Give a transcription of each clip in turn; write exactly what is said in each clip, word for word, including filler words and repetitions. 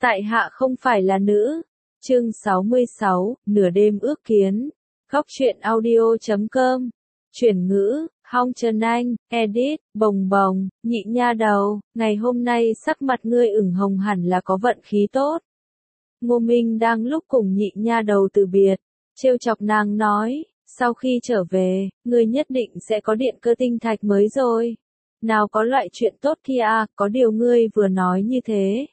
Tại hạ không phải là nữ. Chương sáu mươi sáu, nửa đêm ước kiến. Góc truyện audio chấm com. Chuyển ngữ, Hong Trần Anh, edit, bồng bồng, nhị nha đầu, ngày hôm nay sắc mặt ngươi ửng hồng hẳn là có vận khí tốt. Ngô Minh đang lúc cùng nhị nha đầu từ biệt, trêu chọc nàng nói, sau khi trở về, ngươi nhất định sẽ có điện cơ tinh thạch mới rồi. Nào có loại chuyện tốt kia à, có điều ngươi vừa nói như thế.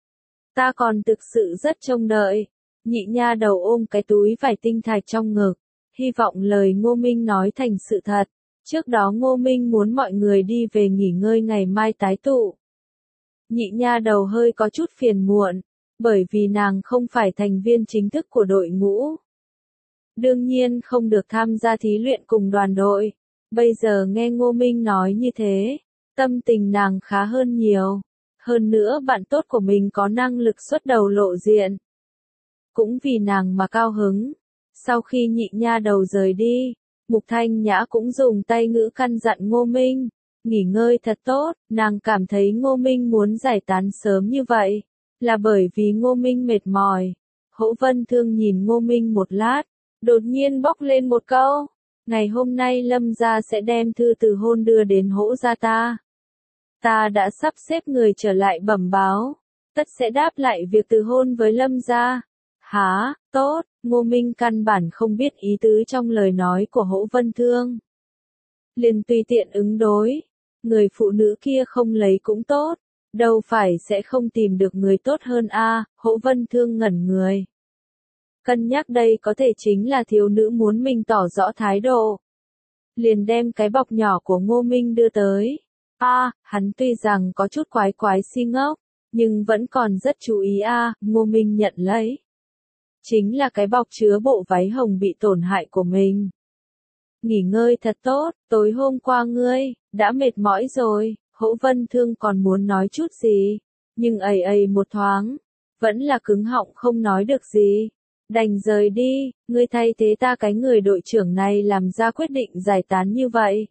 Ta còn thực sự rất trông đợi. Nhị nha đầu ôm cái túi vải tinh thạch trong ngực, hy vọng lời Ngô Minh nói thành sự thật. Trước đó Ngô Minh muốn mọi người đi về nghỉ ngơi ngày mai tái tụ. Nhị nha đầu hơi có chút phiền muộn, bởi vì nàng không phải thành viên chính thức của đội ngũ. Đương nhiên không được tham gia thí luyện cùng đoàn đội. Bây giờ nghe Ngô Minh nói như thế, tâm tình nàng khá hơn nhiều. Hơn nữa bạn tốt của mình có năng lực xuất đầu lộ diện. Cũng vì nàng mà cao hứng. Sau khi nhị nha đầu rời đi, Mục Thanh Nhã cũng dùng tay ngữ căn dặn Ngô Minh, nghỉ ngơi thật tốt. Nàng cảm thấy Ngô Minh muốn giải tán sớm như vậy, là bởi vì Ngô Minh mệt mỏi. Hỗ Vân Thương nhìn Ngô Minh một lát, đột nhiên bóc lên một câu, ngày hôm nay Lâm gia sẽ đem thư từ hôn đưa đến Hỗ gia ta. Ta đã sắp xếp người trở lại bẩm báo, tất sẽ đáp lại việc từ hôn với Lâm gia. Hả, tốt, Ngô Minh căn bản không biết ý tứ trong lời nói của Hỗ Vân Thương. Liền tùy tiện ứng đối, người phụ nữ kia không lấy cũng tốt, đâu phải sẽ không tìm được người tốt hơn a. À, Hỗ Vân Thương ngẩn người. Cân nhắc đây có thể chính là thiếu nữ muốn mình tỏ rõ thái độ. Liền đem cái bọc nhỏ của Ngô Minh đưa tới. A, à, hắn tuy rằng có chút quái quái si ngốc, nhưng vẫn còn rất chú ý a. À, Ngô Minh nhận lấy. Chính là cái bọc chứa bộ váy hồng bị tổn hại của mình. Nghỉ ngơi thật tốt, tối hôm qua ngươi đã mệt mỏi rồi. Hỗ Vân Thương còn muốn nói chút gì, nhưng ầy ầy một thoáng, vẫn là cứng họng không nói được gì. Đành rời đi, ngươi thay thế ta cái người đội trưởng này làm ra quyết định giải tán như vậy.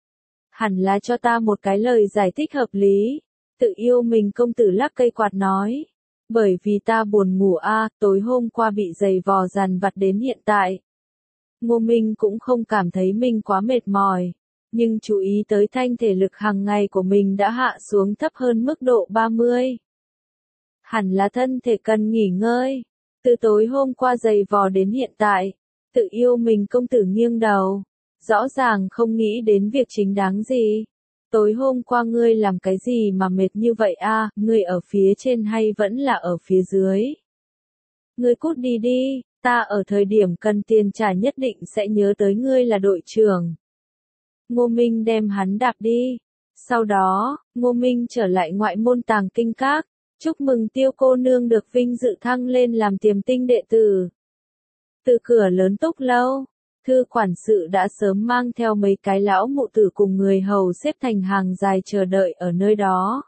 Hẳn là cho ta một cái lời giải thích hợp lý. Tự yêu mình công tử lắc cây quạt nói. Bởi vì ta buồn ngủ a, à, tối hôm qua bị giày vò dằn vặt đến hiện tại. Ngô Minh cũng không cảm thấy mình quá mệt mỏi, nhưng chú ý tới thanh thể lực hàng ngày của mình đã hạ xuống thấp hơn mức độ ba mươi. Hẳn là thân thể cần nghỉ ngơi. Từ tối hôm qua giày vò đến hiện tại, tự yêu mình công tử nghiêng đầu. Rõ ràng không nghĩ đến việc chính đáng gì. Tối hôm qua ngươi làm cái gì mà mệt như vậy a? À, ngươi ở phía trên hay vẫn là ở phía dưới? Ngươi cút đi đi, ta ở thời điểm cần tiền trả nhất định sẽ nhớ tới ngươi là đội trưởng. Ngô Minh đem hắn đạp đi. Sau đó, Ngô Minh trở lại ngoại môn Tàng Kinh Các, chúc mừng Tiêu cô nương được vinh dự thăng lên làm tiềm tinh đệ tử. Từ cửa lớn Túc lâu, Thư quản sự đã sớm mang theo mấy cái lão mụ tử cùng người hầu xếp thành hàng dài chờ đợi ở nơi đó.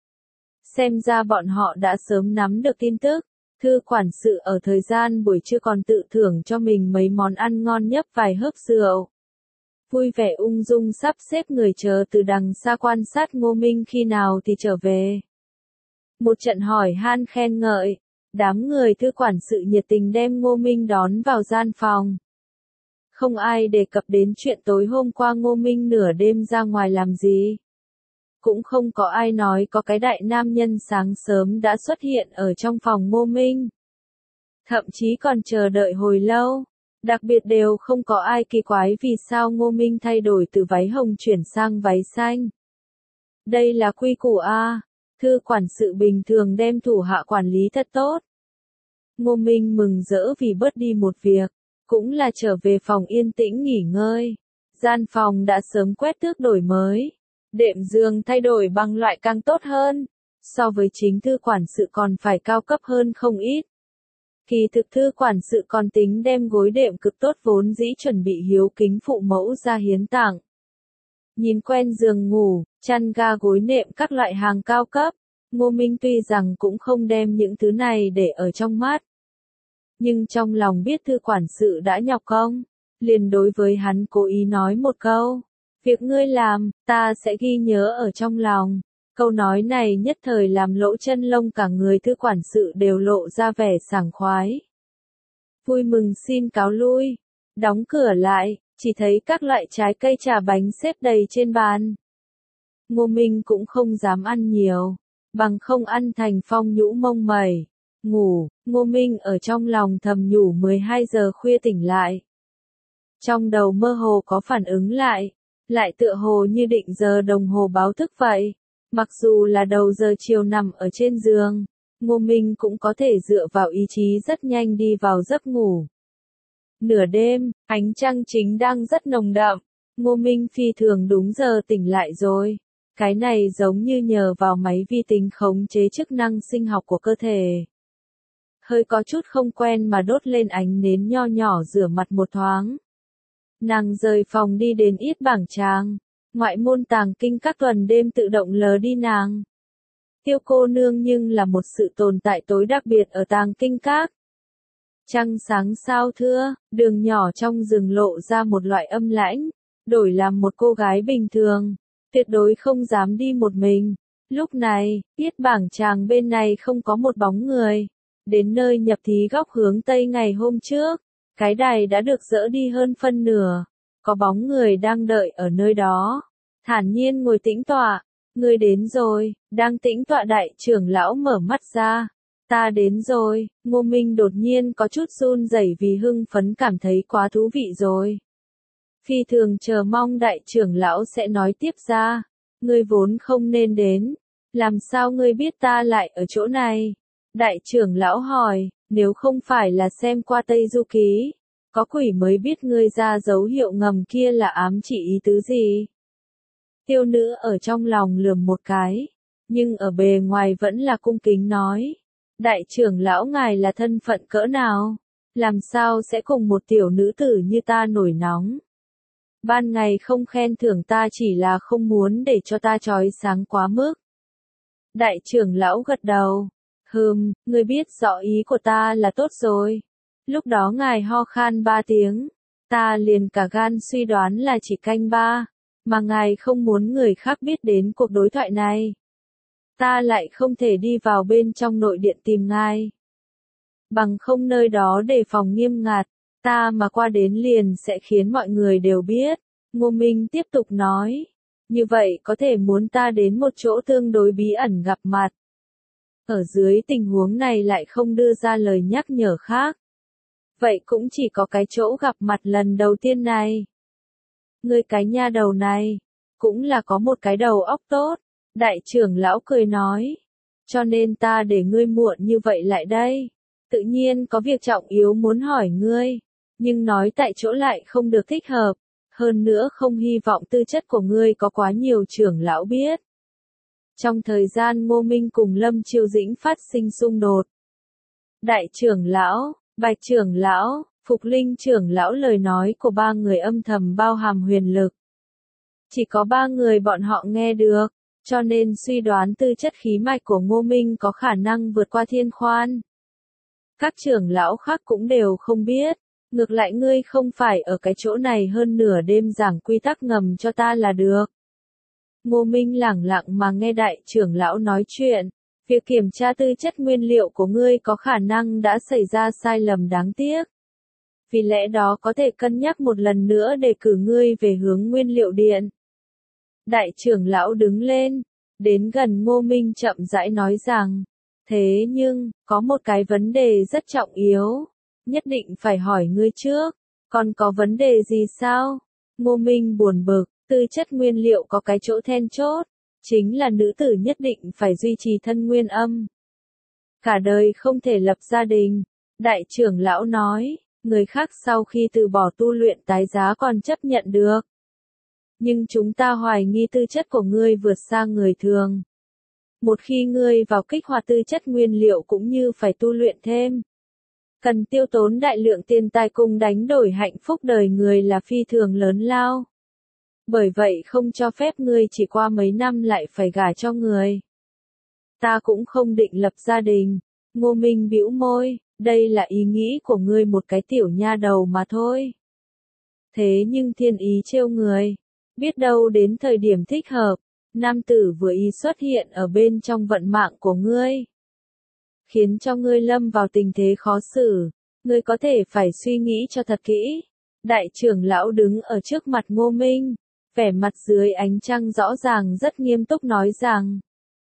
Xem ra bọn họ đã sớm nắm được tin tức. Thư quản sự ở thời gian buổi trưa còn tự thưởng cho mình mấy món ăn ngon nhấp vài hớp rượu. Vui vẻ ung dung sắp xếp người chờ từ đằng xa quan sát Ngô Minh khi nào thì trở về. Một trận hỏi han khen ngợi, đám người thư quản sự nhiệt tình đem Ngô Minh đón vào gian phòng. Không ai đề cập đến chuyện tối hôm qua Ngô Minh nửa đêm ra ngoài làm gì. Cũng không có ai nói có cái đại nam nhân sáng sớm đã xuất hiện ở trong phòng Ngô Minh. Thậm chí còn chờ đợi hồi lâu. Đặc biệt đều không có ai kỳ quái vì sao Ngô Minh thay đổi từ váy hồng chuyển sang váy xanh. Đây là quy củ a. Thư quản sự bình thường đem thủ hạ quản lý thật tốt. Ngô Minh mừng rỡ vì bớt đi một việc. Cũng là trở về phòng yên tĩnh nghỉ ngơi. Gian phòng đã sớm quét tước đổi mới. Đệm giường thay đổi bằng loại càng tốt hơn. So với chính thư quản sự còn phải cao cấp hơn không ít. Kỳ thực thư quản sự còn tính đem gối đệm cực tốt vốn dĩ chuẩn bị hiếu kính phụ mẫu ra hiến tặng. Nhìn quen giường ngủ, chăn ga gối nệm các loại hàng cao cấp. Ngô Minh tuy rằng cũng không đem những thứ này để ở trong mắt. Nhưng trong lòng biết thư quản sự đã nhọc công, liền đối với hắn cố ý nói một câu. Việc ngươi làm, ta sẽ ghi nhớ ở trong lòng. Câu nói này nhất thời làm Lỗ Chân Lông cả người thư quản sự đều lộ ra vẻ sảng khoái. Vui mừng xin cáo lui, đóng cửa lại, chỉ thấy các loại trái cây trà bánh xếp đầy trên bàn. Ngô Minh cũng không dám ăn nhiều, bằng không ăn thành phong nhũ mông mẩy. Ngủ, Ngô Minh ở trong lòng thầm nhủ mười hai giờ khuya tỉnh lại. Trong đầu mơ hồ có phản ứng lại, lại tựa hồ như định giờ đồng hồ báo thức vậy. Mặc dù là đầu giờ chiều nằm ở trên giường, Ngô Minh cũng có thể dựa vào ý chí rất nhanh đi vào giấc ngủ. Nửa đêm, ánh trăng chính đang rất nồng đậm, Ngô Minh phi thường đúng giờ tỉnh lại rồi. Cái này giống như nhờ vào máy vi tính khống chế chức năng sinh học của cơ thể. Hơi có chút không quen mà đốt lên ánh nến nho nhỏ rửa mặt một thoáng. Nàng rời phòng đi đến Yết Bảng Tràng, ngoại môn tàng kinh các tuần đêm tự động lờ đi nàng. Tiêu cô nương nhưng là một sự tồn tại tối đặc biệt ở tàng kinh các. Trăng sáng sao thưa, đường nhỏ trong rừng lộ ra một loại âm lãnh, đổi làm một cô gái bình thường, tuyệt đối không dám đi một mình. Lúc này, Yết Bảng Tràng bên này không có một bóng người. Đến nơi nhập thí góc hướng Tây ngày hôm trước, cái đài đã được dỡ đi hơn phân nửa, có bóng người đang đợi ở nơi đó, thản nhiên ngồi tĩnh tọa. Người đến rồi, đang tĩnh tọa đại trưởng lão mở mắt ra. Ta đến rồi, Ngô Minh đột nhiên có chút run rẩy vì hưng phấn cảm thấy quá thú vị rồi. Phi thường chờ mong đại trưởng lão sẽ nói tiếp ra, ngươi vốn không nên đến, làm sao ngươi biết ta lại ở chỗ này? Đại trưởng lão hỏi, nếu không phải là xem qua Tây Du Ký, có quỷ mới biết ngươi ra dấu hiệu ngầm kia là ám chỉ ý tứ gì. Tiêu nữ ở trong lòng lườm một cái, nhưng ở bề ngoài vẫn là cung kính nói. Đại trưởng lão ngài là thân phận cỡ nào? Làm sao sẽ cùng một tiểu nữ tử như ta nổi nóng? Ban ngày không khen thưởng ta chỉ là không muốn để cho ta chói sáng quá mức. Đại trưởng lão gật đầu. Hừm, ngươi biết rõ ý của ta là tốt rồi. Lúc đó ngài ho khan ba tiếng, ta liền cả gan suy đoán là chỉ canh ba, mà ngài không muốn người khác biết đến cuộc đối thoại này. Ta lại không thể đi vào bên trong nội điện tìm ngài. Bằng không nơi đó đề phòng nghiêm ngặt, ta mà qua đến liền sẽ khiến mọi người đều biết. Ngô Minh tiếp tục nói, như vậy có thể muốn ta đến một chỗ tương đối bí ẩn gặp mặt. Ở dưới tình huống này lại không đưa ra lời nhắc nhở khác. Vậy cũng chỉ có cái chỗ gặp mặt lần đầu tiên này. Ngươi cái nha đầu này, cũng là có một cái đầu óc tốt. Đại trưởng lão cười nói, cho nên ta để ngươi muộn như vậy lại đây. Tự nhiên có việc trọng yếu muốn hỏi ngươi, nhưng nói tại chỗ lại không được thích hợp. Hơn nữa không hy vọng tư chất của ngươi có quá nhiều trưởng lão biết. Trong thời gian Ngô Minh cùng Lâm Chiêu Dĩnh phát sinh xung đột. Đại trưởng lão, Bạch trưởng lão, Phục Linh trưởng lão lời nói của ba người âm thầm bao hàm huyền lực. Chỉ có ba người bọn họ nghe được, cho nên suy đoán tư chất khí mạch của Ngô Minh có khả năng vượt qua thiên khoan. Các trưởng lão khác cũng đều không biết, ngược lại ngươi không phải ở cái chỗ này hơn nửa đêm giảng quy tắc ngầm cho ta là được. Ngô Minh lẳng lặng mà nghe đại trưởng lão nói chuyện, việc kiểm tra tư chất nguyên liệu của ngươi có khả năng đã xảy ra sai lầm đáng tiếc. Vì lẽ đó có thể cân nhắc một lần nữa để cử ngươi về hướng nguyên liệu điện. Đại trưởng lão đứng lên, đến gần Ngô Minh chậm rãi nói rằng, thế nhưng, có một cái vấn đề rất trọng yếu, nhất định phải hỏi ngươi trước, còn có vấn đề gì sao? Ngô Minh buồn bực, tư chất nguyên liệu có cái chỗ then chốt, chính là nữ tử nhất định phải duy trì thân nguyên âm. Cả đời không thể lập gia đình, đại trưởng lão nói, người khác sau khi từ bỏ tu luyện tái giá còn chấp nhận được. Nhưng chúng ta hoài nghi tư chất của ngươi vượt xa người thường. Một khi ngươi vào kích hoạt tư chất nguyên liệu cũng như phải tu luyện thêm. Cần tiêu tốn đại lượng tiền tài cùng đánh đổi hạnh phúc đời người là phi thường lớn lao. Bởi vậy không cho phép ngươi chỉ qua mấy năm lại phải gả cho người. Ta cũng không định lập gia đình. Ngô Minh bĩu môi, đây là ý nghĩ của ngươi một cái tiểu nha đầu mà thôi. Thế nhưng thiên ý trêu người. Biết đâu đến thời điểm thích hợp, nam tử vừa ý xuất hiện ở bên trong vận mạng của ngươi, khiến cho ngươi lâm vào tình thế khó xử, ngươi có thể phải suy nghĩ cho thật kỹ. Đại trưởng lão đứng ở trước mặt Ngô Minh, vẻ mặt dưới ánh trăng rõ ràng rất nghiêm túc nói rằng,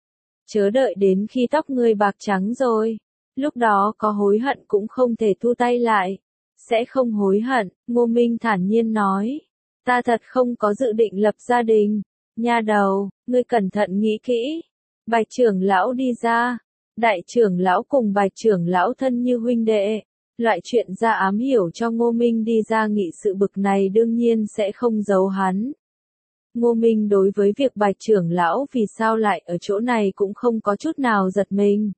chớ đợi đến khi tóc ngươi bạc trắng rồi, lúc đó có hối hận cũng không thể thu tay lại. Sẽ không hối hận, Ngô Minh thản nhiên nói, ta thật không có dự định lập gia đình. Nha đầu, ngươi cẩn thận nghĩ kỹ. Bạch trưởng lão đi ra, đại trưởng lão cùng bạch trưởng lão thân như huynh đệ. Loại chuyện ra ám hiểu cho Ngô Minh đi ra nghị sự bực này đương nhiên sẽ không giấu hắn. Ngô Minh đối với việc bạch trưởng lão vì sao lại ở chỗ này cũng không có chút nào giật mình.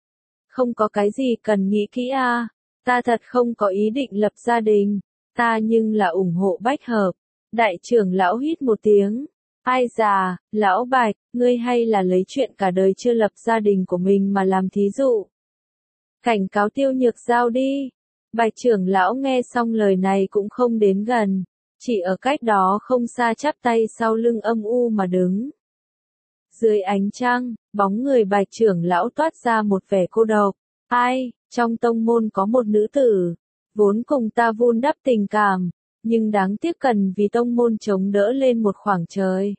Không có cái gì cần nghĩ kỹ à, ta thật không có ý định lập gia đình, ta nhưng là ủng hộ Bách Hợp. Đại trưởng lão hít một tiếng, ai già, lão Bạch, ngươi hay là lấy chuyện cả đời chưa lập gia đình của mình mà làm thí dụ. Cảnh cáo Tiêu Nhược Giao đi. Bạch trưởng lão nghe xong lời này cũng không đến gần, chỉ ở cách đó không xa chắp tay sau lưng âm u mà đứng. Dưới ánh trăng, bóng người bạch trưởng lão toát ra một vẻ cô độc. Ai, trong tông môn có một nữ tử, vốn cùng ta vun đắp tình cảm, nhưng đáng tiếc cần vì tông môn chống đỡ lên một khoảng trời.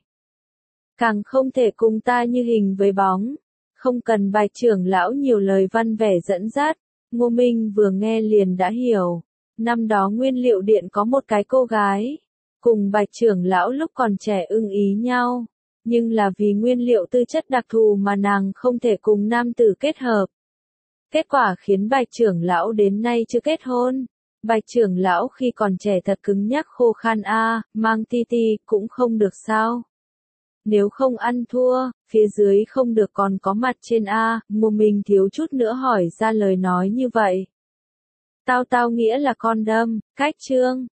Càng không thể cùng ta như hình với bóng. Không cần bạch trưởng lão nhiều lời văn vẻ dẫn dắt, Ngô Minh vừa nghe liền đã hiểu. Năm đó Nguyên Liệu Điện có một cái cô gái, cùng bạch trưởng lão lúc còn trẻ ưng ý nhau, nhưng là vì nguyên liệu tư chất đặc thù mà nàng không thể cùng nam tử kết hợp. Kết quả khiến bạch trưởng lão đến nay chưa kết hôn. Bạch trưởng lão khi còn trẻ thật cứng nhắc khô khan a, mang ti ti cũng không được sao. Nếu không ăn thua, phía dưới không được còn có mặt trên a, Ngô Minh thiếu chút nữa hỏi ra lời nói như vậy. Tao tao nghĩa là con đâm, cách chương.